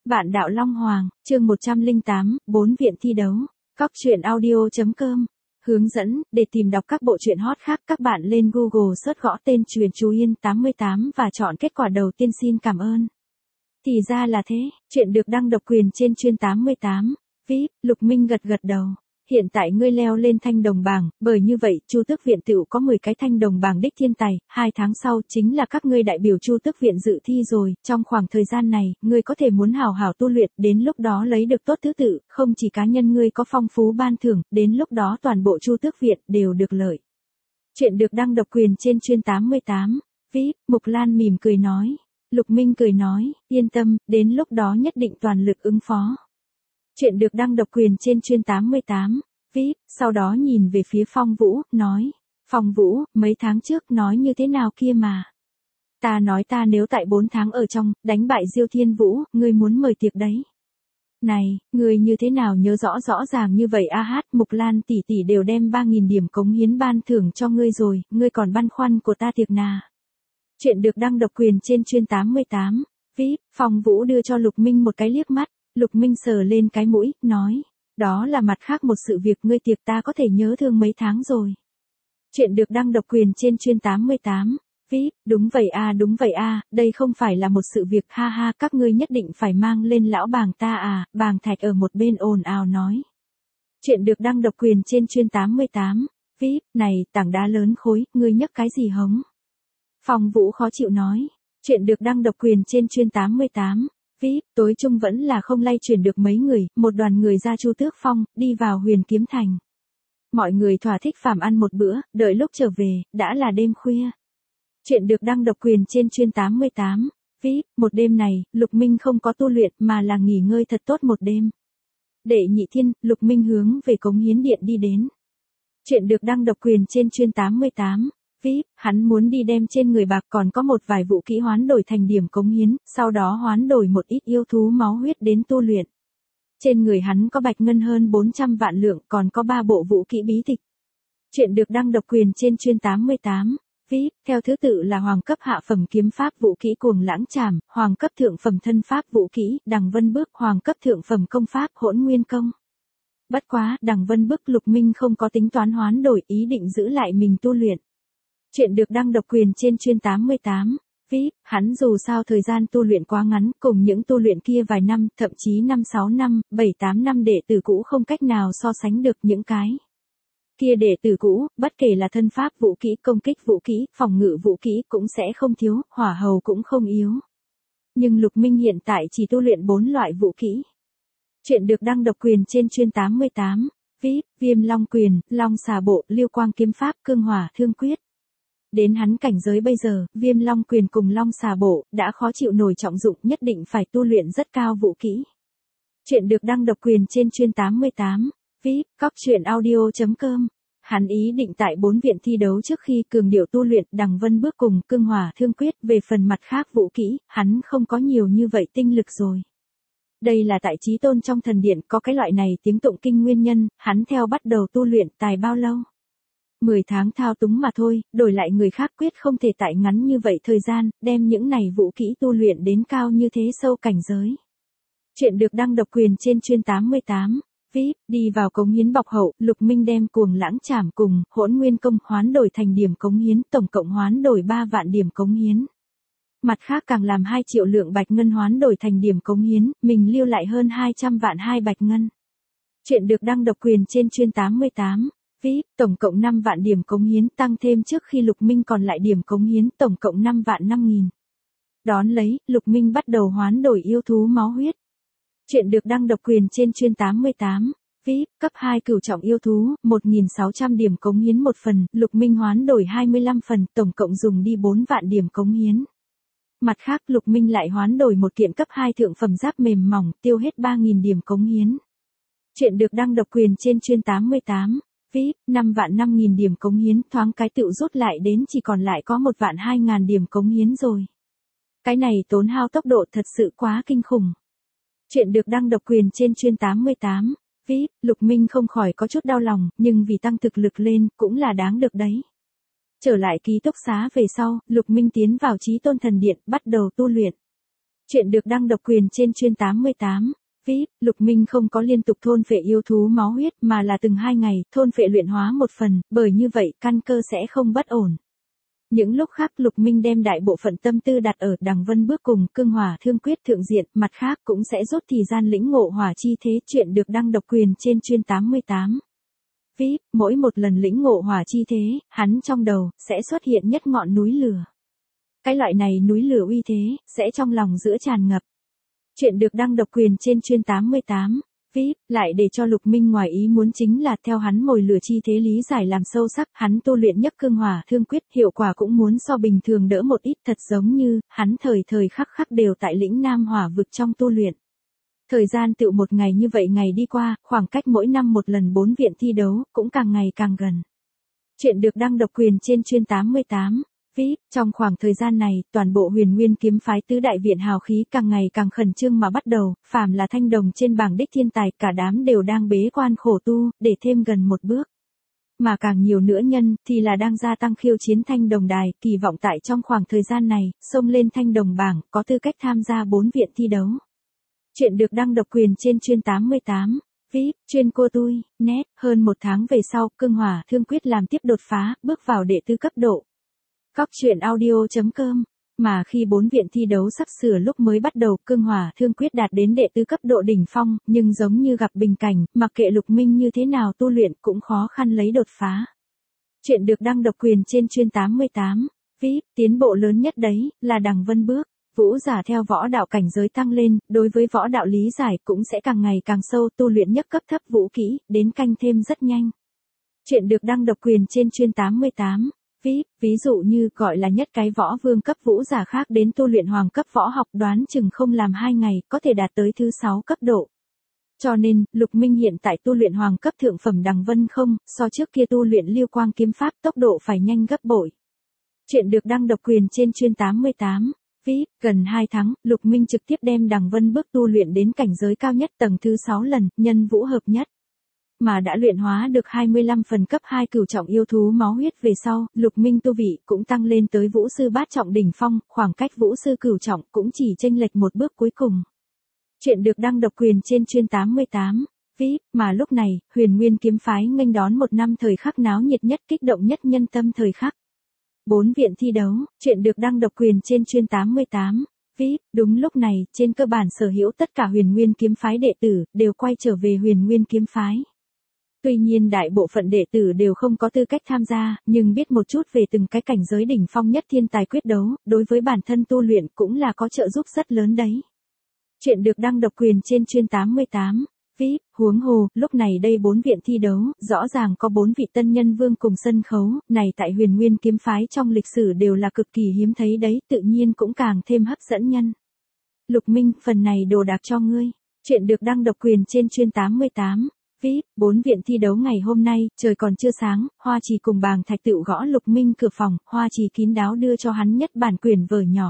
Vạn đạo Long Hoàng, chương 108, 4 viện thi đấu. Cóc truyện audio.com. Hướng dẫn, để tìm đọc các bộ truyện hot khác các bạn lên Google search gõ tên Truyện Chú Yên 88 và chọn kết quả đầu tiên xin cảm ơn. Thì ra là thế, chuyện được đăng độc quyền trên Truyện 88. VIP, Lục Minh gật gật đầu. Hiện tại ngươi leo lên thanh đồng bảng, bởi như vậy, Chu Tước Viện tựu có 10 cái thanh đồng bảng đích thiên tài, 2 tháng sau chính là các ngươi đại biểu Chu Tước Viện dự thi rồi, trong khoảng thời gian này, ngươi có thể muốn hào hào tu luyện, đến lúc đó lấy được tốt thứ tự, không chỉ cá nhân ngươi có phong phú ban thưởng, đến lúc đó toàn bộ Chu Tước Viện đều được lợi. Chuyện được đăng độc quyền trên Truyện 88. VIP, Mục Lan mỉm cười nói. Lục Minh cười nói, yên tâm, đến lúc đó nhất định toàn lực ứng phó. Chuyện được đăng độc quyền trên Truyện 88. VIP, sau đó nhìn về phía Phong Vũ, nói. Phong Vũ, mấy tháng trước nói như thế nào kia mà. Ta nói ta nếu tại 4 tháng ở trong, đánh bại Diêu Thiên Vũ, ngươi muốn mời tiệc đấy. Này, ngươi như thế nào nhớ rõ ràng như vậy a hát, Mục Lan tỷ tỷ đều đem 3.000 điểm cống hiến ban thưởng cho ngươi rồi, ngươi còn băn khoăn của ta tiệc nà. Chuyện được đăng độc quyền trên Truyện 88. VIP, Phong Vũ đưa cho Lục Minh một cái liếc mắt. Lục Minh sờ lên cái mũi, nói. Đó là mặt khác một sự việc ngươi tiệc ta có thể nhớ thương mấy tháng rồi. Chuyện được đăng độc quyền trên Truyện 88. VIP, đúng vậy a, đây không phải là một sự việc ha ha, các ngươi nhất định phải mang lên lão bàng ta à, bàng Thạch ở một bên ồn ào nói. Chuyện được đăng độc quyền trên Truyện 88. VIP, này, tảng đá lớn khối, ngươi nhấc cái gì hống? Phong Vũ khó chịu nói. Chuyện được đăng độc quyền trên Truyện 88. VIP, tối chung vẫn là không lay chuyển được mấy người, một đoàn người ra Chu Tước Phong, đi vào Huyền Kiếm Thành. Mọi người thỏa thích phàm ăn một bữa, đợi lúc trở về, đã là đêm khuya. Chuyện được đăng độc quyền trên Truyện 88. VIP, một đêm này, Lục Minh không có tu luyện mà là nghỉ ngơi thật tốt một đêm. Đệ nhị thiên, Lục Minh hướng về Cống Hiến Điện đi đến. Chuyện được đăng độc quyền trên Truyện 88. VIP, hắn muốn đi đem trên người bạc còn có một vài vũ kỹ hoán đổi thành điểm cống hiến, sau đó hoán đổi một ít yêu thú máu huyết đến tu luyện. Trên người hắn có bạch ngân hơn 400 vạn lượng, còn có 3 bộ vũ kỹ bí tịch. Chuyện được đăng độc quyền trên Truyện 88. VIP, theo thứ tự là hoàng cấp hạ phẩm kiếm pháp vũ kỹ Cuồng Lãng Trảm, hoàng cấp thượng phẩm thân pháp vũ kỹ Đằng Vân Bước, hoàng cấp thượng phẩm công pháp Hỗn Nguyên Công. Bất quá, Đằng Vân Bước Lục Minh không có tính toán hoán đổi, ý định giữ lại mình tu luyện. Chuyện được đăng độc quyền trên Truyện 88. VIP, hắn dù sao thời gian tu luyện quá ngắn, cùng những tu luyện kia vài năm, thậm chí 5-6 năm, 7-8 năm đệ tử cũ không cách nào so sánh được những cái. Kia đệ tử cũ, bất kể là thân pháp vũ kỹ, công kích vũ kỹ, phòng ngự vũ kỹ cũng sẽ không thiếu, hỏa hầu cũng không yếu. Nhưng Lục Minh hiện tại chỉ tu luyện 4 loại vũ kỹ. Chuyện được đăng độc quyền trên Truyện 88. VIP, Viêm Long Quyền, Long Xà Bộ, Liêu Quang Kiếm Pháp, Cương Hỏa Thương Quyết. Đến hắn cảnh giới bây giờ, Viêm Long Quyền cùng Long Xà Bộ, đã khó chịu nổi trọng dụng, nhất định phải tu luyện rất cao vũ kỹ. Chuyện được đăng độc quyền trên Truyện 88. VIP, Cóc truyện audio.com. Hắn ý định tại 4 viện thi đấu trước khi cường điệu tu luyện Đằng Vân Bước cùng Cương Hỏa Thương Quyết, về phần mặt khác vũ kỹ, hắn không có nhiều như vậy tinh lực rồi. Đây là tại Chí Tôn trong thần điện có cái loại này tiếng tụng kinh nguyên nhân, hắn theo bắt đầu tu luyện tài bao lâu? 10 tháng thao túng mà thôi, đổi lại người khác quyết không thể tại ngắn như vậy thời gian, đem những này vũ kỹ tu luyện đến cao như thế sâu cảnh giới. Chuyện được đăng độc quyền trên Truyện 88. VIP, đi vào Cống Hiến bọc hậu, Lục Minh đem Cuồng Lãng Trảm cùng Hỗn Nguyên Công hoán đổi thành điểm cống hiến, tổng cộng hoán đổi 3 vạn điểm cống hiến. Mặt khác càng làm 2 triệu lượng bạch ngân hoán đổi thành điểm cống hiến, mình lưu lại hơn 200 vạn 2 bạch ngân. Chuyện được đăng độc quyền trên Truyện 88. VIP, tổng cộng 5 vạn điểm cống hiến, tăng thêm trước khi Lục Minh còn lại điểm cống hiến, tổng cộng 5 vạn 5.000. Đón lấy, Lục Minh bắt đầu hoán đổi yêu thú máu huyết. Chuyện được đăng độc quyền trên Truyện 88. VIP, cấp 2 cửu trọng yêu thú, 1.600 điểm cống hiến một phần, Lục Minh hoán đổi 25 phần, tổng cộng dùng đi 4 vạn điểm cống hiến. Mặt khác, Lục Minh lại hoán đổi một kiện cấp 2 thượng phẩm giáp mềm mỏng, tiêu hết 3.000 điểm cống hiến. Chuyện được đăng độc quyền trên Truyện 88. VIP, 5 vạn 5.000 điểm cống hiến, thoáng cái tựu rút lại đến chỉ còn lại có 1 vạn 2.000 điểm cống hiến rồi. Cái này tốn hao tốc độ thật sự quá kinh khủng. Chuyện được đăng độc quyền trên Truyện 88. VIP, Lục Minh không khỏi có chút đau lòng, nhưng vì tăng thực lực lên, cũng là đáng được đấy. Trở lại ký túc xá về sau, Lục Minh tiến vào Chí Tôn thần điện, bắt đầu tu luyện. Chuyện được đăng độc quyền trên chuyên 88. VIP, Lục Minh không có liên tục thôn phệ yêu thú máu huyết mà là từng 2 ngày thôn phệ luyện hóa một phần, bởi như vậy căn cơ sẽ không bất ổn. Những lúc khác Lục Minh đem đại bộ phận tâm tư đặt ở Đằng Vân Bước cùng Cương Hỏa Thương Quyết thượng diện, mặt khác cũng sẽ rút thời gian lĩnh ngộ hỏa chi thế. Chuyện được đăng độc quyền trên chuyên 88. VIP, mỗi một lần lĩnh ngộ hỏa chi thế, hắn trong đầu sẽ xuất hiện nhất ngọn núi lửa. Cái loại này núi lửa uy thế sẽ trong lòng giữa tràn ngập. Chuyện được đăng độc quyền trên chuyên 88. VIP, lại để cho Lục Minh ngoài ý muốn chính là theo hắn mồi lửa chi thế lý giải làm sâu sắc, hắn tu luyện nhất Cương Hỏa Thương Quyết, hiệu quả cũng muốn so bình thường đỡ một ít, thật giống như hắn thời thời khắc khắc đều tại lĩnh Nam Hỏa vực trong tu luyện. Thời gian tựu một ngày như vậy ngày đi qua, khoảng cách mỗi năm một lần 4 viện thi đấu cũng càng ngày càng gần. Chuyện được đăng độc quyền trên chuyên 88. VIP, trong khoảng thời gian này, toàn bộ Huyền Nguyên kiếm phái tứ đại viện hào khí càng ngày càng khẩn trương mà bắt đầu, phàm là thanh đồng trên bảng đích thiên tài, cả đám đều đang bế quan khổ tu, để thêm gần một bước. Mà càng nhiều nữa nhân, thì là đang gia tăng khiêu chiến thanh đồng đài, kỳ vọng tại trong khoảng thời gian này, xông lên thanh đồng bảng, có tư cách tham gia 4 viện thi đấu. Chuyện được đăng độc quyền trên chuyên 88. VIP, chuyên cô tui, net, hơn một tháng về sau, Cương Hỏa Thương Quyết làm tiếp đột phá, bước vào đệ tứ cấp độ. Cóc truyện audio.com. Mà khi 4 viện thi đấu sắp sửa lúc mới bắt đầu, Cương Hỏa Thương Quyết đạt đến đệ tứ cấp độ đỉnh phong, nhưng giống như gặp bình cảnh, mặc kệ Lục Minh như thế nào tu luyện cũng khó khăn lấy đột phá. Chuyện được đăng độc quyền trên chuyên 88. VIP, tiến bộ lớn nhất đấy, là Đằng Vân Bước. Vũ giả theo võ đạo cảnh giới tăng lên, đối với võ đạo lý giải cũng sẽ càng ngày càng sâu, tu luyện nhất cấp thấp vũ kỹ, đến canh thêm rất nhanh. Chuyện được đăng độc quyền trên chuyên 88. VIP, ví dụ như gọi là nhất cái võ vương cấp vũ giả khác đến tu luyện hoàng cấp võ học, đoán chừng không làm 2 ngày, có thể đạt tới thứ 6 cấp độ. Cho nên, Lục Minh hiện tại tu luyện hoàng cấp thượng phẩm Đằng Vân không, so trước kia tu luyện Liêu Quang kiếm pháp tốc độ phải nhanh gấp bội. Chuyện được đăng độc quyền trên chuyên 88. VIP, gần 2 tháng, Lục Minh trực tiếp đem Đằng Vân Bước tu luyện đến cảnh giới cao nhất tầng thứ 6 lần, nhân vũ hợp nhất. Mà đã luyện hóa được 25 phần cấp 2 cửu trọng yêu thú máu huyết về sau, Lục Minh tu vị cũng tăng lên tới vũ sư bát trọng đỉnh phong, khoảng cách vũ sư cửu trọng cũng chỉ chênh lệch một bước cuối cùng. Chuyện được đăng độc quyền trên chuyên 88. VIP, mà lúc này, Huyền Nguyên kiếm phái nghênh đón một năm thời khắc náo nhiệt nhất, kích động nhất nhân tâm thời khắc. 4 viện thi đấu, chuyện được đăng độc quyền trên chuyên 88. VIP, đúng lúc này, trên cơ bản sở hữu tất cả Huyền Nguyên kiếm phái đệ tử, đều quay trở về Huyền Nguyên kiếm phái. Tuy nhiên đại bộ phận đệ tử đều không có tư cách tham gia, nhưng biết một chút về từng cái cảnh giới đỉnh phong nhất thiên tài quyết đấu, đối với bản thân tu luyện cũng là có trợ giúp rất lớn đấy. Chuyện được đăng độc quyền trên chuyên 88. VIP, huống hồ, lúc này đây 4 viện thi đấu, rõ ràng có 4 vị tân nhân vương cùng sân khấu, này tại Huyền Nguyên kiếm phái trong lịch sử đều là cực kỳ hiếm thấy đấy, tự nhiên cũng càng thêm hấp dẫn nhân. Lục Minh, phần này đồ đạc cho ngươi. Chuyện được đăng độc quyền trên chuyên 88. VIP, 4 viện thi đấu ngày hôm nay, trời còn chưa sáng, Hoa Trì cùng Bàng Thạch tựu gõ Lục Minh cửa phòng, Hoa Trì kín đáo đưa cho hắn nhất bản quyển vở nhỏ.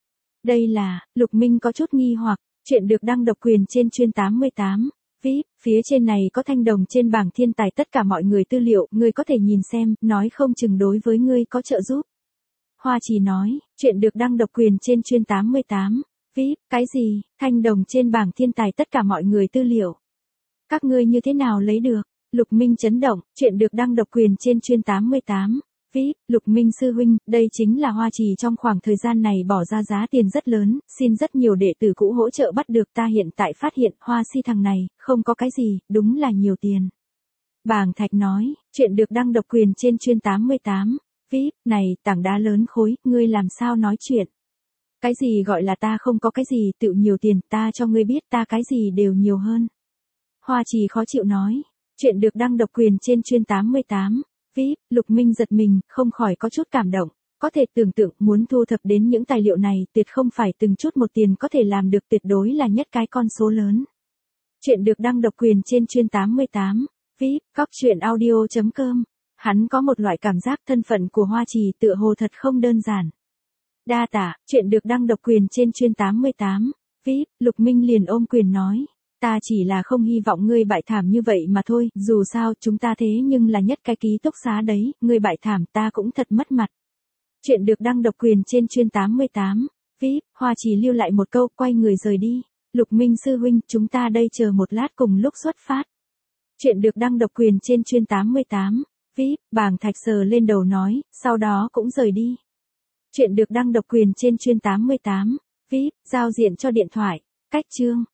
Đây là, Lục Minh có chút nghi hoặc, chuyện được đăng độc quyền trên chuyên 88. VIP, phía trên này có thanh đồng trên bảng thiên tài tất cả mọi người tư liệu, ngươi có thể nhìn xem, nói không chừng đối với ngươi có trợ giúp. Hoa Trì nói, chuyện được đăng độc quyền trên chuyên 88. VIP, cái gì, thanh đồng trên bảng thiên tài tất cả mọi người tư liệu. Các ngươi như thế nào lấy được? Lục Minh chấn động, chuyện được đăng độc quyền trên chuyên 88. VIP, Lục Minh sư huynh, đây chính là Hoa Trì trong khoảng thời gian này bỏ ra giá tiền rất lớn, xin rất nhiều đệ tử cũ hỗ trợ bắt được, ta hiện tại phát hiện Hoa Si thằng này, không có cái gì, đúng là nhiều tiền. Bàng Thạch nói, chuyện được đăng độc quyền trên chuyên 88. VIP, này, tảng đá lớn khối, ngươi làm sao nói chuyện? Cái gì gọi là ta không có cái gì, tự nhiều tiền, ta cho ngươi biết ta cái gì đều nhiều hơn. Hoa Trì khó chịu nói, chuyện được đăng độc quyền trên chuyên 88. VIP, Lục Minh giật mình, không khỏi có chút cảm động, có thể tưởng tượng muốn thu thập đến những tài liệu này tuyệt không phải từng chút một tiền có thể làm được, tuyệt đối là nhất cái con số lớn. Chuyện được đăng độc quyền trên chuyên 88. VIP, cóc truyện audio.com. Hắn có một loại cảm giác thân phận của Hoa Trì tựa hồ thật không đơn giản. Đa tạ, chuyện được đăng độc quyền trên chuyên 88. VIP, Lục Minh liền ôm quyền nói. Ta chỉ là không hy vọng ngươi bại thảm như vậy mà thôi, dù sao chúng ta thế nhưng là nhất cái ký túc xá đấy, ngươi bại thảm ta cũng thật mất mặt. Chuyện được đăng độc quyền trên chuyên 88. VIP, Hoa Trì lưu lại một câu, quay người rời đi. Lục Minh sư huynh, chúng ta đây chờ một lát cùng lúc xuất phát. Chuyện được đăng độc quyền trên chuyên 88. VIP, Bàng Thạch sờ lên đầu nói, sau đó cũng rời đi. Chuyện được đăng độc quyền trên chuyên 88. VIP, giao diện cho điện thoại. Cách chương.